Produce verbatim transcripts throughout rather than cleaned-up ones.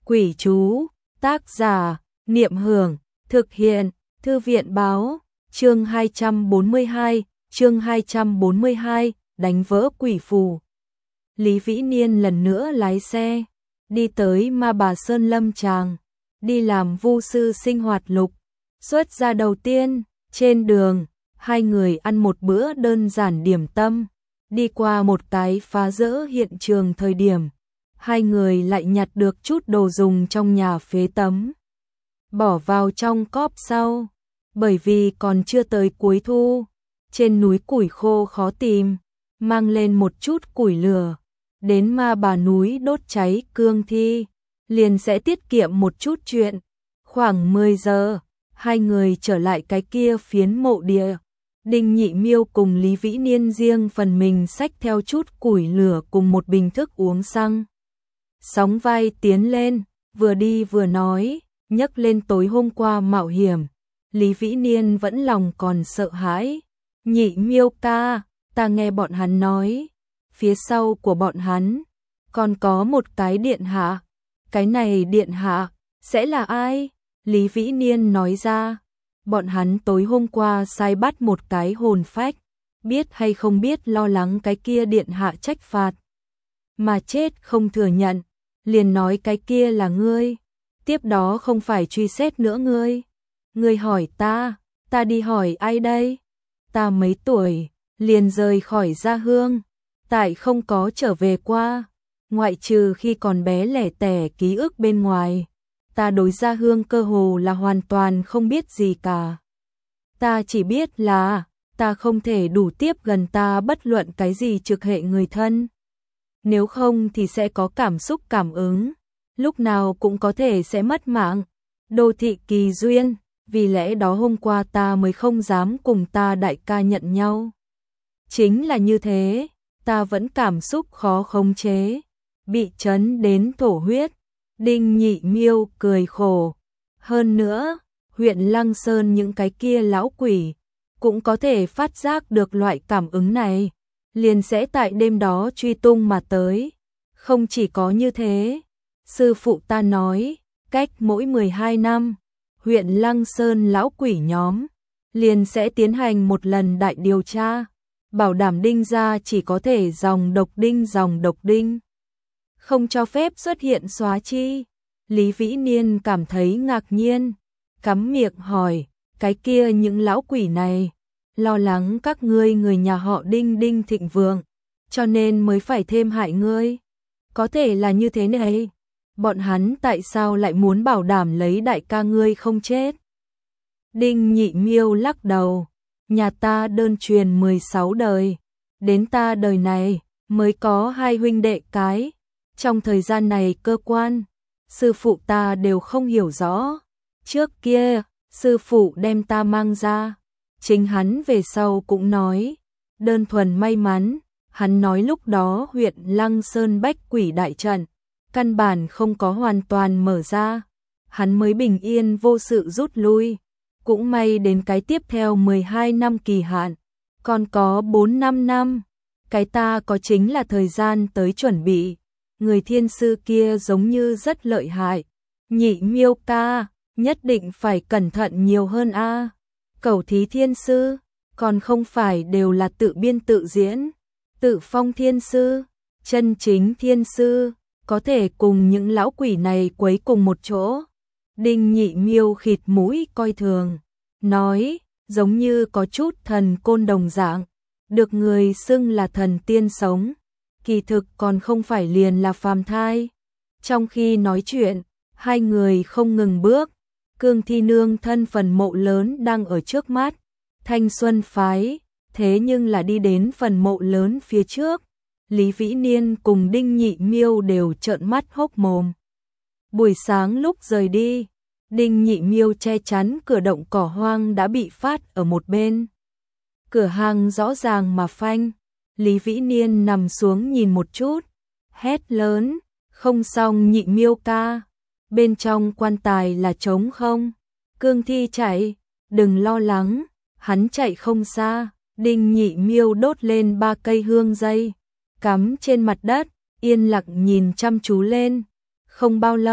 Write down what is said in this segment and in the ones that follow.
Quỷ chú, tác giả, Niệm Hưởng, thực hiện, Thư viện báo, chương hai trăm bốn mươi hai, chương hai trăm bốn mươi hai, đánh vỡ quỷ phù. Lý Vĩ Niên lần nữa lái xe, đi tới Ma Bà Sơn Lâm Tràng, đi làm vu sư sinh hoạt lục. Xuất ra đầu tiên, trên đường, hai người ăn một bữa đơn giản điểm tâm, đi qua một cái phá rỡ hiện trường thời điểm. Hai người lại nhặt được chút đồ dùng trong nhà phế tấm, bỏ vào trong cóp sau, bởi vì còn chưa tới cuối thu, trên núi củi khô khó tìm, mang lên một chút củi lửa, đến Ma Bà núi đốt cháy cương thi, liền sẽ tiết kiệm một chút chuyện. Khoảng mười giờ, hai người trở lại cái kia phiến mộ địa. Đinh Nhị Miêu cùng Lý Vĩ Niên riêng phần mình xách theo chút củi lửa cùng một bình thức uống xăng. Sóng vai tiến lên, vừa đi vừa nói, nhắc lên tối hôm qua mạo hiểm. Lý Vĩ Niên vẫn lòng còn sợ hãi. Nhị Miêu ca, ta nghe bọn hắn nói, phía sau của bọn hắn còn có một cái điện hạ. Cái này điện hạ sẽ là ai? Lý Vĩ Niên nói ra, bọn hắn tối hôm qua sai bắt một cái hồn phách, biết hay không biết lo lắng cái kia điện hạ trách phạt, mà chết không thừa nhận, liền nói cái kia là ngươi, tiếp đó không phải truy xét nữa ngươi. Ngươi hỏi ta, ta đi hỏi ai đây? Ta mấy tuổi, liền rời khỏi gia hương, tại không có trở về qua, ngoại trừ khi còn bé lẻ tẻ ký ức bên ngoài. Ta đối gia hương cơ hồ là hoàn toàn không biết gì cả. Ta chỉ biết là, ta không thể đủ tiếp gần ta bất luận cái gì trực hệ người thân. Nếu không thì sẽ có cảm xúc cảm ứng, lúc nào cũng có thể sẽ mất mạng. Đô thị kỳ duyên, vì lẽ đó hôm qua ta mới không dám cùng ta đại ca nhận nhau. Chính là như thế, ta vẫn cảm xúc khó khống chế, bị chấn đến thổ huyết. Đinh Nhị Miêu cười khổ. Hơn nữa, huyện Lăng Sơn những cái kia lão quỷ cũng có thể phát giác được loại cảm ứng này, liền sẽ tại đêm đó truy tung mà tới. Không chỉ có như thế, sư phụ ta nói, cách mỗi mười hai năm, huyện Lăng Sơn lão quỷ nhóm liền sẽ tiến hành một lần đại điều tra, bảo đảm đinh gia chỉ có thể dòng độc đinh dòng độc đinh, không cho phép xuất hiện xóa chi. Lý Vĩ Niên cảm thấy ngạc nhiên, cắm miệng hỏi, cái kia những lão quỷ này, lo lắng các ngươi người nhà họ Đinh Đinh thịnh vượng, cho nên mới phải thêm hại ngươi. Có thể là như thế này, bọn hắn tại sao lại muốn bảo đảm lấy đại ca ngươi không chết? Đinh Nhị Miêu lắc đầu, nhà ta đơn truyền mười sáu đời, đến ta đời này mới có hai huynh đệ cái. Trong thời gian này cơ quan, sư phụ ta đều không hiểu rõ. Trước kia, sư phụ đem ta mang ra, chính hắn về sau cũng nói, đơn thuần may mắn, hắn nói lúc đó huyện Lăng Sơn bách quỷ đại trận, căn bản không có hoàn toàn mở ra, hắn mới bình yên vô sự rút lui, cũng may đến cái tiếp theo mười hai năm kỳ hạn, còn có bốn năm năm, cái ta có chính là thời gian tới chuẩn bị. Người thiên sư kia giống như rất lợi hại. Nhị Miêu ca, nhất định phải cẩn thận nhiều hơn a. À. Cẩu thí thiên sư, còn không phải đều là tự biên tự diễn. Tự phong thiên sư, chân chính thiên sư, có thể cùng những lão quỷ này quấy cùng một chỗ. Đinh Nhị Miêu khịt mũi coi thường, nói, giống như có chút thần côn đồng dạng, được người xưng là thần tiên sống. Kỳ thực còn không phải liền là phàm thai. Trong khi nói chuyện, hai người không ngừng bước, cương thi nương thân phần mộ lớn đang ở trước mắt, thanh xuân phái, thế nhưng là đi đến phần mộ lớn phía trước, Lý Vĩ Niên cùng Đinh Nhị Miêu đều trợn mắt hốc mồm. Buổi sáng lúc rời đi, Đinh Nhị Miêu che chắn cửa động cỏ hoang đã bị phát ở một bên. Cửa hàng rõ ràng mà phanh. Lý Vĩ Niên nằm xuống nhìn một chút, hét lớn, không xong Nhị Miêu ca, bên trong quan tài là trống không, cương thi chạy, đừng lo lắng, hắn chạy không xa. Đinh Nhị Miêu đốt lên ba cây hương dây, cắm trên mặt đất, yên lặng nhìn chăm chú lên. Không bao lâu,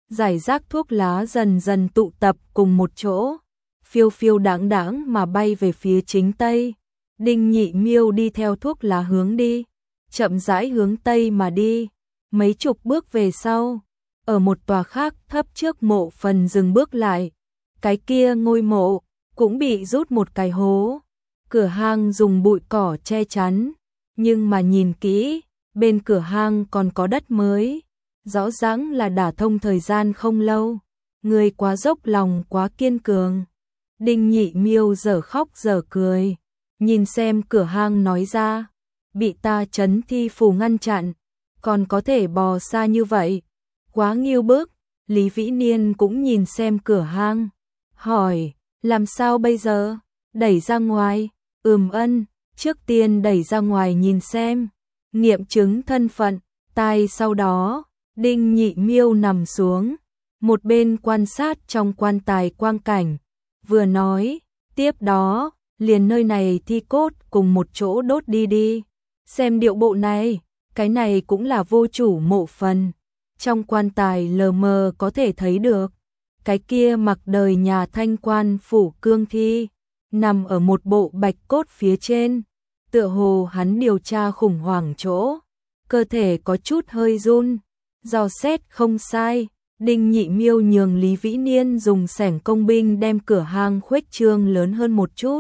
Giải rác thuốc lá dần dần tụ tập cùng một chỗ, phiêu phiêu đãng đãng mà bay về phía chính tây. Đinh Nhị Miêu đi theo thuốc lá hướng đi, chậm rãi hướng tây mà đi, mấy chục bước về sau, ở một tòa khác thấp trước mộ phần dừng bước lại. Cái kia ngôi mộ cũng bị rút một cái hố, cửa hang dùng bụi cỏ che chắn, nhưng mà nhìn kỹ, bên cửa hang còn có đất mới, rõ ràng là đả thông thời gian không lâu. Người quá dốc lòng quá kiên cường. Đinh Nhị Miêu dở khóc dở cười, nhìn xem cửa hang nói ra, bị ta trấn thi phù ngăn chặn, còn có thể bò xa như vậy, quá nghiêu bức. Lý Vĩ Niên cũng nhìn xem cửa hang, hỏi, làm sao bây giờ, đẩy ra ngoài? Ừm ân, trước tiên đẩy ra ngoài nhìn xem, nghiệm chứng thân phận, tai sau đó, Đinh Nhị Miêu nằm xuống, một bên quan sát trong quan tài quang cảnh, vừa nói, tiếp đó, liền nơi này thi cốt cùng một chỗ đốt đi đi. Xem điệu bộ này, cái này cũng là vô chủ mộ phần. Trong quan tài lờ mờ có thể thấy được, cái kia mặc đời nhà Thanh quan phủ cương thi, nằm ở một bộ bạch cốt phía trên, tựa hồ hắn điều tra khủng hoảng chỗ, cơ thể có chút hơi run. Dò xét không sai, Đinh Nhị Miêu nhường Lý Vĩ Niên dùng xẻng công binh đem cửa hang khuếch trương lớn hơn một chút.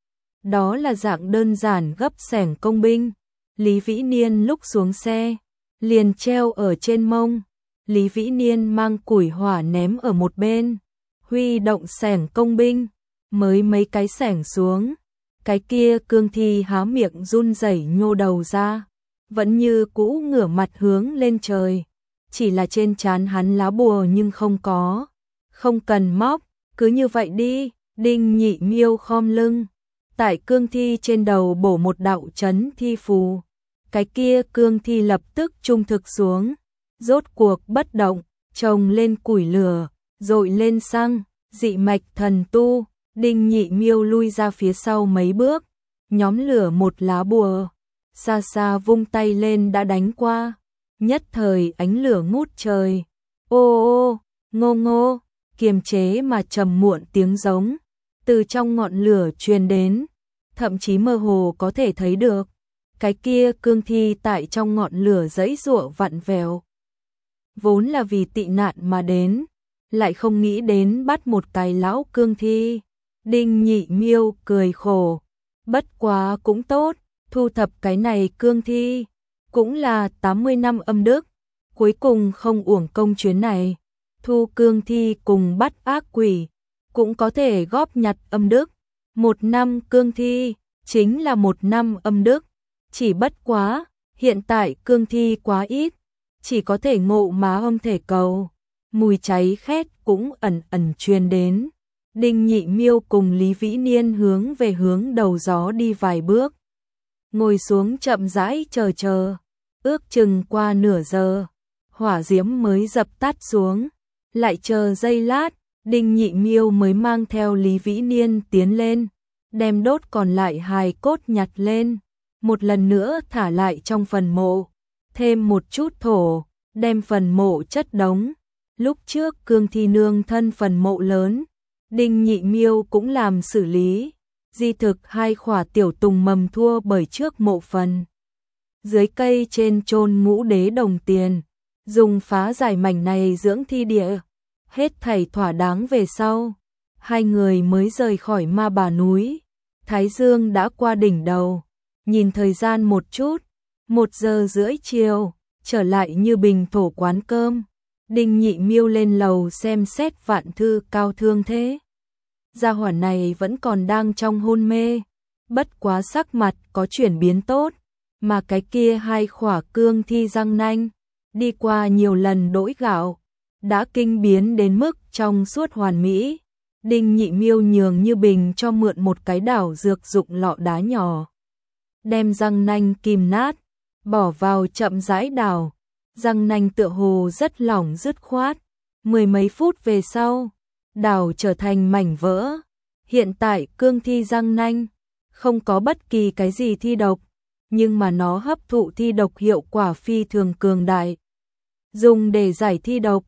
Đó là dạng đơn giản gấp xẻng công binh. Lý Vĩ Niên lúc xuống xe, liền treo ở trên mông. Lý Vĩ Niên mang củi hỏa ném ở một bên, huy động xẻng công binh, mới mấy cái xẻng xuống. Cái kia cương thi há miệng run rẩy nhô đầu ra, vẫn như cũ ngửa mặt hướng lên trời. Chỉ là trên trán hắn lá bùa nhưng không có, không cần móc, cứ như vậy đi. Đinh Nhị Miêu khom lưng, tại cương thi trên đầu bổ một đạo trấn thi phù. Cái kia cương thi lập tức trung thực xuống, rốt cuộc bất động, trồng lên củi lửa, dội lên xăng, dị mạch thần tu. Đinh Nhị Miêu lui ra phía sau mấy bước, nhóm lửa một lá bùa, xa xa vung tay lên đã đánh qua. Nhất thời ánh lửa ngút trời, ô ô, ngô ngô, kiềm chế mà trầm muộn tiếng giống, từ trong ngọn lửa truyền đến, thậm chí mơ hồ có thể thấy được, cái kia cương thi tại trong ngọn lửa giãy giụa vặn vẹo. Vốn là vì tị nạn mà đến, lại không nghĩ đến bắt một cái lão cương thi. Đinh Nhị Miêu cười khổ, bất quá cũng tốt, thu thập cái này cương thi cũng là tám mươi năm âm đức, cuối cùng không uổng công chuyến này. Thu cương thi cùng bắt ác quỷ, cũng có thể góp nhặt âm đức. Một năm cương thi, chính là một năm âm đức. Chỉ bất quá, hiện tại cương thi quá ít, chỉ có thể ngộ má âm thể cầu. Mùi cháy khét cũng ẩn ẩn truyền đến. Đinh Nhị Miêu cùng Lý Vĩ Niên hướng về hướng đầu gió đi vài bước, ngồi xuống chậm rãi chờ chờ, ước chừng qua nửa giờ, hỏa diễm mới dập tắt xuống, lại chờ giây lát, Đinh Nhị Miêu mới mang theo Lý Vĩ Niên tiến lên, đem đốt còn lại hài cốt nhặt lên, một lần nữa thả lại trong phần mộ, thêm một chút thổ, đem phần mộ chất đống. Lúc trước cương thi nương thân phần mộ lớn, Đinh Nhị Miêu cũng làm xử lý, di thực hai khỏa tiểu tùng mầm thua bởi trước mộ phần. Dưới cây trên chôn ngũ đế đồng tiền, dùng phá giải mảnh này dưỡng thi địa, hết thảy thỏa đáng về sau. Hai người mới rời khỏi Ma Bà núi, Thái Dương đã qua đỉnh đầu, nhìn thời gian một chút, một giờ rưỡi chiều, trở lại Như Bình thổ quán cơm. Đinh Nhị Miêu lên lầu xem xét Vạn Thư Cao thương thế. Gia hỏa này vẫn còn đang trong hôn mê, bất quá sắc mặt có chuyển biến tốt, mà cái kia hai khỏa cương thi răng nanh, đi qua nhiều lần đỗi gạo, đã kinh biến đến mức trong suốt hoàn mỹ. Đinh Nhị Miêu nhường Như Bình cho mượn một cái đảo dược dụng lọ đá nhỏ, đem răng nanh kìm nát, bỏ vào chậm rãi đảo. Răng nanh tựa hồ rất lỏng dứt khoát, mười mấy phút về sau, đảo trở thành mảnh vỡ. Hiện tại cương thi răng nanh không có bất kỳ cái gì thi độc, nhưng mà nó hấp thụ thi độc hiệu quả phi thường cường đại, dùng để giải thi độc,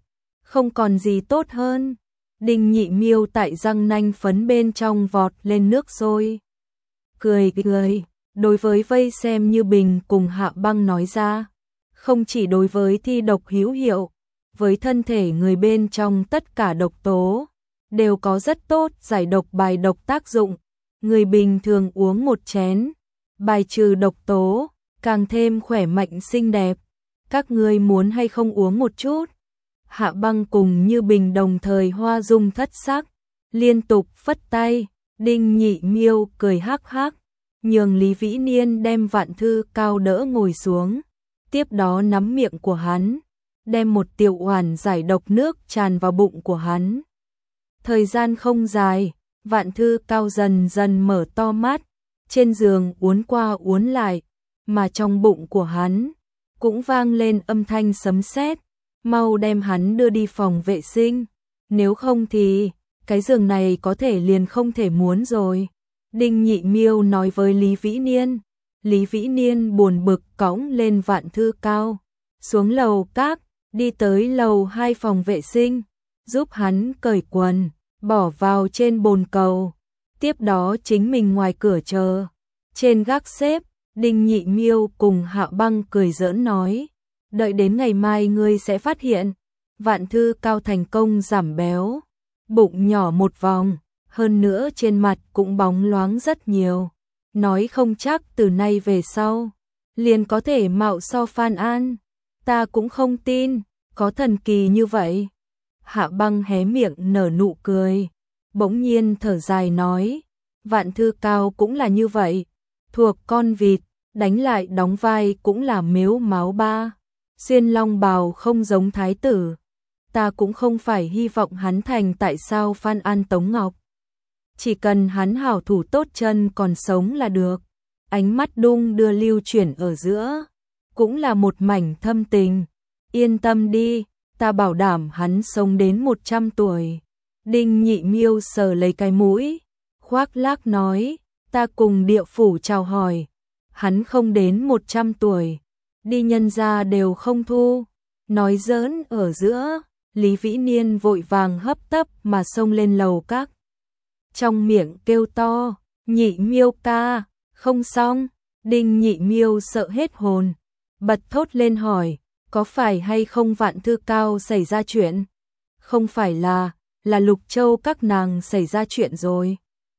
Không còn gì tốt hơn. Đinh Nhị Miêu tại răng nanh phấn bên trong vọt lên nước sôi. Cười cười, đối với vây xem Như Bình cùng Hạ Băng nói ra. Không chỉ đối với thi độc hữu hiệu, với thân thể người bên trong tất cả độc tố, đều có rất tốt giải độc bài độc tác dụng. Người bình thường uống một chén, bài trừ độc tố, càng thêm khỏe mạnh xinh đẹp. Các ngươi muốn hay không uống một chút? Hạ Băng cùng Như Bình đồng thời hoa dung thất sắc, liên tục phất tay. Đinh Nhị Miêu cười hắc hắc, nhường Lý Vĩ Niên đem Vạn Thư Cao đỡ ngồi xuống, tiếp đó nắm miệng của hắn, đem một tiểu oản giải độc nước tràn vào bụng của hắn. Thời gian không dài, Vạn Thư Cao dần dần mở to mắt, trên giường uốn qua uốn lại, mà trong bụng của hắn cũng vang lên âm thanh sấm sét, mau đem hắn đưa đi phòng vệ sinh, nếu không thì cái giường này có thể liền không thể muốn rồi. Đinh Nhị Miêu nói với Lý Vĩ Niên. Lý Vĩ Niên buồn bực cõng lên Vạn Thư Cao, xuống lầu các, đi tới lầu hai phòng vệ sinh, giúp hắn cởi quần, bỏ vào trên bồn cầu, tiếp đó chính mình ngoài cửa chờ. Trên gác xếp, Đinh Nhị Miêu cùng Hạ Băng cười giỡn nói, đợi đến ngày mai ngươi sẽ phát hiện, Vạn Thư Cao thành công giảm béo, bụng nhỏ một vòng, hơn nữa trên mặt cũng bóng loáng rất nhiều. Nói không chắc từ nay về sau, liền có thể mạo so Phan An. Ta cũng không tin, có thần kỳ như vậy. Hạ Băng hé miệng nở nụ cười, bỗng nhiên thở dài nói, Vạn Thư Cao cũng là như vậy, thuộc con vịt, đánh lại đóng vai cũng là mếu máo ba. Xuyên long bào không giống thái tử. Ta cũng không phải hy vọng hắn thành tại sao Phan An Tống Ngọc. Chỉ cần hắn hảo thủ tốt chân còn sống là được. Ánh mắt đung đưa lưu chuyển ở giữa, cũng là một mảnh thâm tình. Yên tâm đi, ta bảo đảm hắn sống đến một trăm tuổi. Đinh Nhị Miêu sờ lấy cái mũi, khoác lác nói, ta cùng địa phủ chào hỏi, hắn không đến một trăm tuổi, đi nhân gia đều không thu. Nói giỡn ở giữa, Lý Vĩ Niên vội vàng hấp tấp mà xông lên lầu các. Trong miệng kêu to, Nhị Miêu ca, không xong. Đinh Nhị Miêu sợ hết hồn, bật thốt lên hỏi, có phải hay không Vạn Thư Cao xảy ra chuyện? Không phải là, là Lục Châu các nàng xảy ra chuyện rồi.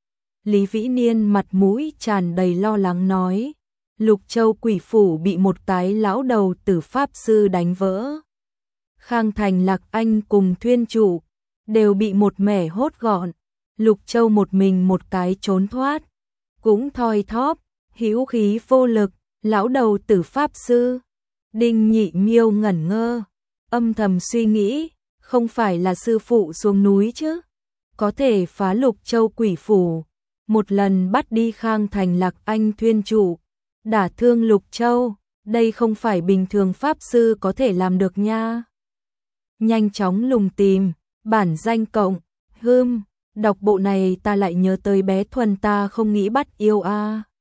Lý Vĩ Niên mặt mũi tràn đầy lo lắng nói, Lục Châu quỷ phủ bị một cái lão đầu tử pháp sư đánh vỡ. Khang Thành Lạc Anh cùng thuyên chủ đều bị một mẻ hốt gọn. Lục Châu một mình một cái trốn thoát, cũng thoi thóp, hữu khí vô lực. Lão đầu tử pháp sư. Đinh Nhị Miêu ngẩn ngơ, âm thầm suy nghĩ, không phải là sư phụ xuống núi chứ? Có thể phá Lục Châu quỷ phủ, một lần bắt đi Khang Thành Lạc Anh thuyên chủ, đả thương Lục Châu, đây không phải bình thường pháp sư có thể làm được nha. Nhanh chóng lùng tìm, bản danh cộng, hưm, đọc bộ này ta lại nhớ tới bé Thuần ta không nghĩ bắt yêu a.